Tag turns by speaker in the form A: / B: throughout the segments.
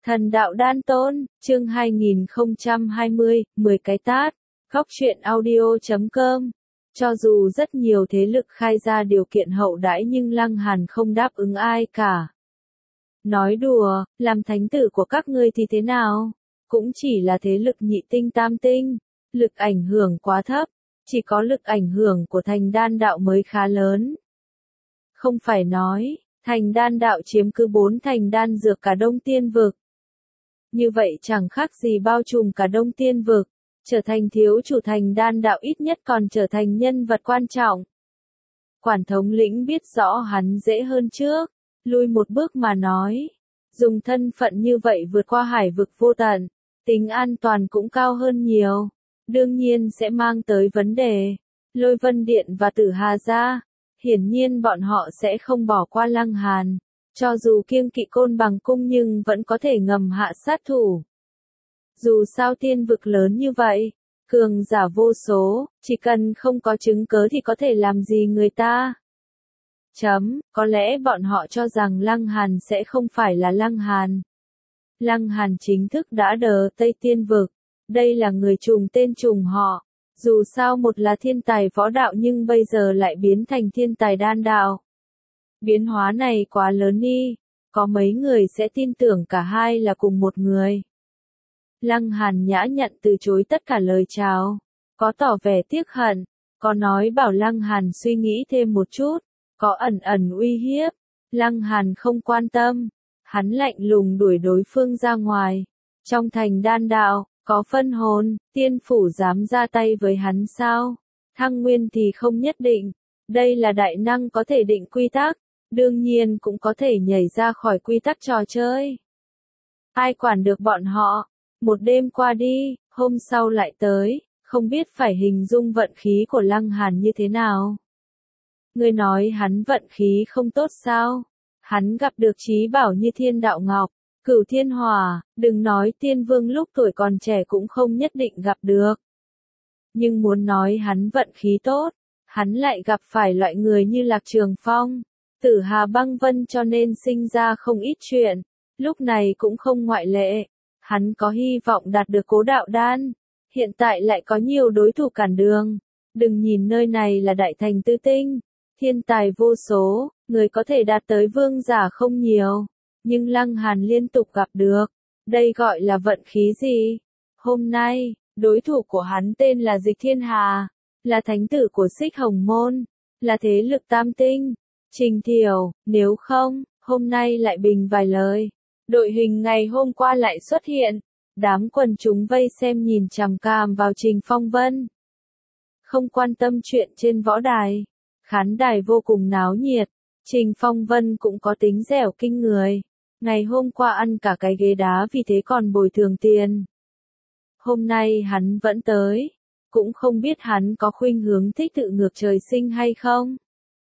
A: Thần đạo đan tôn, chương 2020, 10 cái tát. Góc truyện audio.com. Cho dù rất nhiều thế lực khai ra điều kiện hậu đãi nhưng Lăng Hàn không đáp ứng ai cả. Nói đùa, làm thánh tử của các ngươi thì thế nào? Cũng chỉ là thế lực nhị tinh tam tinh, lực ảnh hưởng quá thấp, chỉ có lực ảnh hưởng của thành đan đạo mới khá lớn. Không phải nói, thành đan đạo chiếm cứ 4 thành đan dược cả Đông Tiên vực. Như vậy chẳng khác gì bao trùm cả Đông Tiên vực, trở thành thiếu chủ thành đan đạo ít nhất còn trở thành nhân vật quan trọng. Quản thống lĩnh biết rõ hắn dễ hơn trước, lui một bước mà nói, dùng thân phận như vậy vượt qua hải vực vô tận, tính an toàn cũng cao hơn nhiều, đương nhiên sẽ mang tới vấn đề. Lôi Vân Điện và Tử Hà gia, hiển nhiên bọn họ sẽ không bỏ qua Lăng Hàn. Cho dù kiêng kỵ Côn Bằng cung nhưng vẫn có thể ngầm hạ sát thủ. Dù sao tiên vực lớn như vậy, cường giả vô số, chỉ cần không có chứng cớ thì có thể làm gì người ta. Có lẽ bọn họ cho rằng Lăng Hàn sẽ không phải là Lăng Hàn. Lăng Hàn chính thức đã đờ Tây Tiên vực, đây là người trùng tên trùng họ. Dù sao một là thiên tài võ đạo nhưng bây giờ lại biến thành thiên tài đan đạo. Biến hóa này quá lớn đi, có mấy người sẽ tin tưởng cả hai là cùng một người. Lăng Hàn nhã nhặn từ chối tất cả lời chào, có tỏ vẻ tiếc hận, có nói bảo Lăng Hàn suy nghĩ thêm một chút, có ẩn ẩn uy hiếp. Lăng Hàn không quan tâm, hắn lạnh lùng đuổi đối phương ra ngoài. Trong thành đan đạo, có phân hồn, tiên phủ dám ra tay với hắn sao? Thăng nguyên thì không nhất định, đây là đại năng có thể định quy tắc. Đương nhiên cũng có thể nhảy ra khỏi quy tắc trò chơi. Ai quản được bọn họ, một đêm qua đi, hôm sau lại tới, không biết phải hình dung vận khí của Lăng Hàn như thế nào. Ngươi nói hắn vận khí không tốt sao? Hắn gặp được trí bảo như Thiên Đạo Ngọc, Cửu Thiên Hỏa, đừng nói Tiên Vương lúc tuổi còn trẻ cũng không nhất định gặp được. Nhưng muốn nói hắn vận khí tốt, hắn lại gặp phải loại người như Lạc Trường Phong, Tử Hà Băng Vân cho nên sinh ra không ít chuyện, lúc này cũng không ngoại lệ. Hắn có hy vọng đạt được Cố Đạo Đan, hiện tại lại có nhiều đối thủ cản đường. Đừng nhìn nơi này là đại thành tứ tinh, thiên tài vô số, người có thể đạt tới vương giả không nhiều, nhưng Lăng Hàn liên tục gặp được, đây gọi là vận khí gì? Hôm nay, đối thủ của hắn tên là Dịch Thiên Hà, là thánh tử của Xích Hồng Môn, là thế lực tam tinh. Trình Thiểu, nếu không, hôm nay lại bình vài lời. Đội hình ngày hôm qua lại xuất hiện. Đám quần chúng vây xem nhìn chằm chằm vào Trình Phong Vân. Không quan tâm chuyện trên võ đài. Khán đài vô cùng náo nhiệt. Trình Phong Vân cũng có tính dẻo kinh người. Ngày hôm qua ăn cả cái ghế đá vì thế còn bồi thường tiền. Hôm nay hắn vẫn tới. Cũng không biết hắn có khuynh hướng thích tự ngược trời sinh hay không.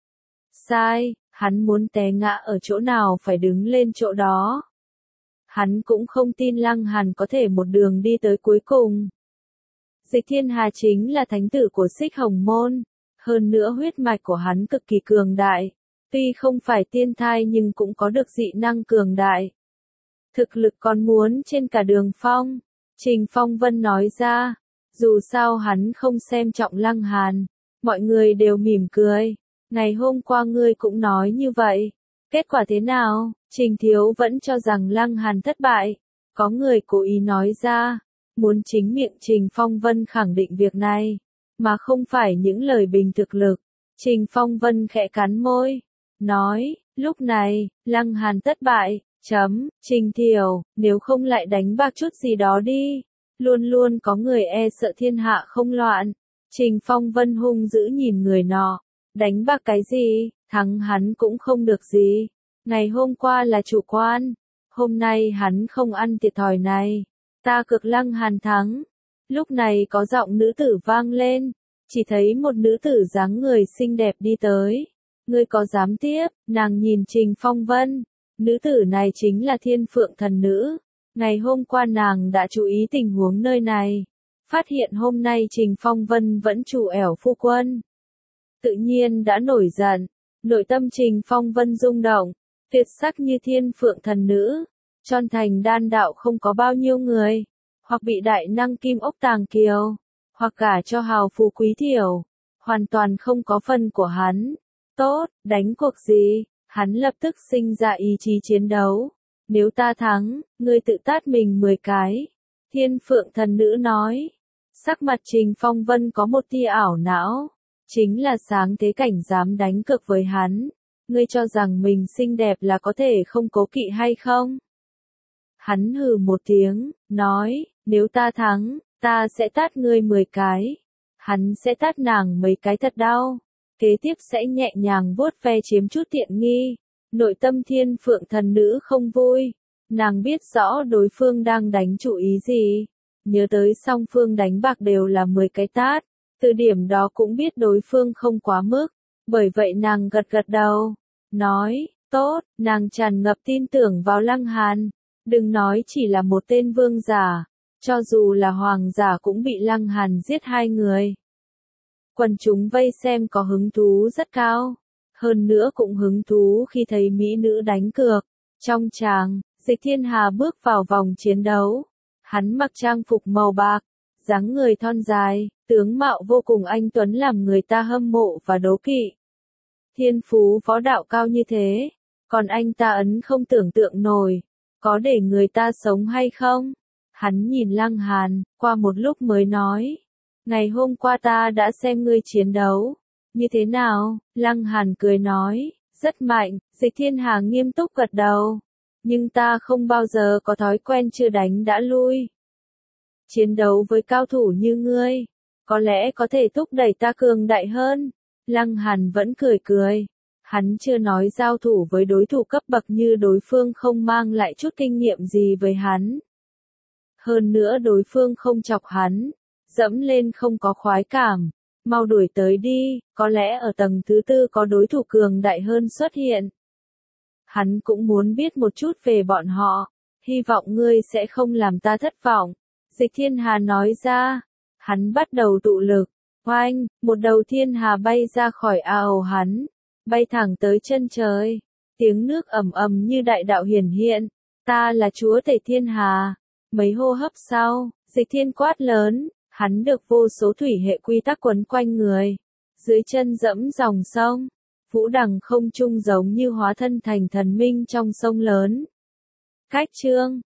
A: Sai, hắn muốn té ngã ở chỗ nào phải đứng lên chỗ đó. Hắn cũng không tin Lăng Hàn có thể một đường đi tới cuối cùng. Dịch Thiên Hà chính là thánh tử của Xích Hồng Môn, hơn nữa huyết mạch của hắn cực kỳ cường đại, tuy không phải tiên thai nhưng cũng có được dị năng cường đại. Thực lực còn muốn trên cả Đường Phong, Trình Phong Vân nói ra, dù sao hắn không xem trọng Lăng Hàn, mọi người đều mỉm cười. Ngày hôm qua ngươi cũng nói như vậy. Kết quả thế nào? Trình Thiếu vẫn cho rằng Lăng Hàn thất bại. Có người cố ý nói ra, muốn chính miệng Trình Phong Vân khẳng định việc này, mà không phải những lời bình thực lực. Trình Phong Vân khẽ cắn môi, nói, lúc này, Lăng Hàn thất bại. Trình Thiểu, nếu không lại đánh bạc chút gì đó đi. Luôn luôn có người e sợ thiên hạ không loạn. Trình Phong Vân hung dữ nhìn người nọ. Đánh bạc cái gì, thắng hắn cũng không được gì. Ngày hôm qua là chủ quan, hôm nay hắn không ăn thiệt thòi này. Ta cược Lăng Hàn thắng. Lúc này có giọng nữ tử vang lên, chỉ thấy một nữ tử dáng người xinh đẹp đi tới. Ngươi có dám tiếp? Nàng nhìn Trình Phong Vân. Nữ tử này chính là Thiên Phượng thần nữ. Ngày hôm qua nàng đã chú ý tình huống nơi này, phát hiện hôm nay Trình Phong Vân vẫn chủ ẻo phu quân. Tự nhiên đã nổi giận, nội tâm Trình Phong Vân rung động, tuyệt sắc như Thiên Phượng thần nữ, Tròn thành đan đạo không có bao nhiêu người, hoặc bị đại năng kim ốc tàng kiều, hoặc gả cho hào phú quý thiểu, hoàn toàn không có phần của hắn. Tốt, đánh cuộc gì? Hắn lập tức sinh ra ý chí chiến đấu. Nếu ta thắng, ngươi tự tát mình 10 cái. Thiên Phượng thần nữ nói. Sắc mặt Trình Phong Vân có một tia ảo não. Chính là sáng thế cảnh dám đánh cược với hắn. Ngươi cho rằng mình xinh đẹp là có thể không cố kỵ hay không? Hắn hừ một tiếng, nói, nếu ta thắng, ta sẽ tát ngươi 10 cái. Hắn sẽ tát nàng mấy cái thật đau. Kế tiếp sẽ nhẹ nhàng vuốt ve chiếm chút tiện nghi. Nội tâm Thiên Phượng thần nữ không vui. Nàng biết rõ đối phương đang đánh chủ ý gì. Nhớ tới song phương đánh bạc đều là 10 cái tát. Từ điểm đó cũng biết đối phương không quá mức. Bởi vậy nàng gật gật đầu. Nói, tốt, nàng tràn ngập tin tưởng vào Lăng Hàn. Đừng nói chỉ là một tên vương giả. Cho dù là hoàng giả cũng bị Lăng Hàn giết 2 người. Quần chúng vây xem có hứng thú rất cao. Hơn nữa cũng hứng thú khi thấy mỹ nữ đánh cược. Trong tràng, Dịch Thiên Hà bước vào vòng chiến đấu. Hắn mặc trang phục màu bạc, dáng người thon dài, tướng mạo vô cùng anh tuấn làm người ta hâm mộ và đố kỵ. Thiên phú võ đạo cao như thế, còn anh ta ấn không tưởng tượng nổi, có để người ta sống hay không? Hắn nhìn Lăng Hàn, qua một lúc mới nói. Ngày hôm qua ta đã xem ngươi chiến đấu. Như thế nào? Lăng Hàn cười nói. Rất mạnh. Dịch Thiên Hà nghiêm túc gật đầu. Nhưng ta không bao giờ có thói quen chưa đánh đã lui. Chiến đấu với cao thủ như ngươi, có lẽ có thể thúc đẩy ta cường đại hơn. Lăng Hàn vẫn cười cười. Hắn chưa nói giao thủ với đối thủ cấp bậc như đối phương không mang lại chút kinh nghiệm gì với hắn. Hơn nữa đối phương không chọc hắn. Dẫm lên không có khoái cảm, mau đuổi tới đi, có lẽ ở tầng thứ 4 có đối thủ cường đại hơn xuất hiện. Hắn cũng muốn biết một chút về bọn họ, hy vọng ngươi sẽ không làm ta thất vọng. Dịch Thiên Hà nói ra, hắn bắt đầu tụ lực, oanh, một đầu thiên hà bay ra khỏi ao hắn, bay thẳng tới chân trời, tiếng nước ầm ầm như đại đạo hiển hiện, ta là chúa tể thiên hà. Mấy hô hấp sau, Dịch Thiên quát lớn. Hắn được vô số thủy hệ quy tắc quấn quanh người. Dưới chân dẫm dòng sông. Vũ đằng không trung giống như hóa thân thành thần minh trong sông lớn. Cách chương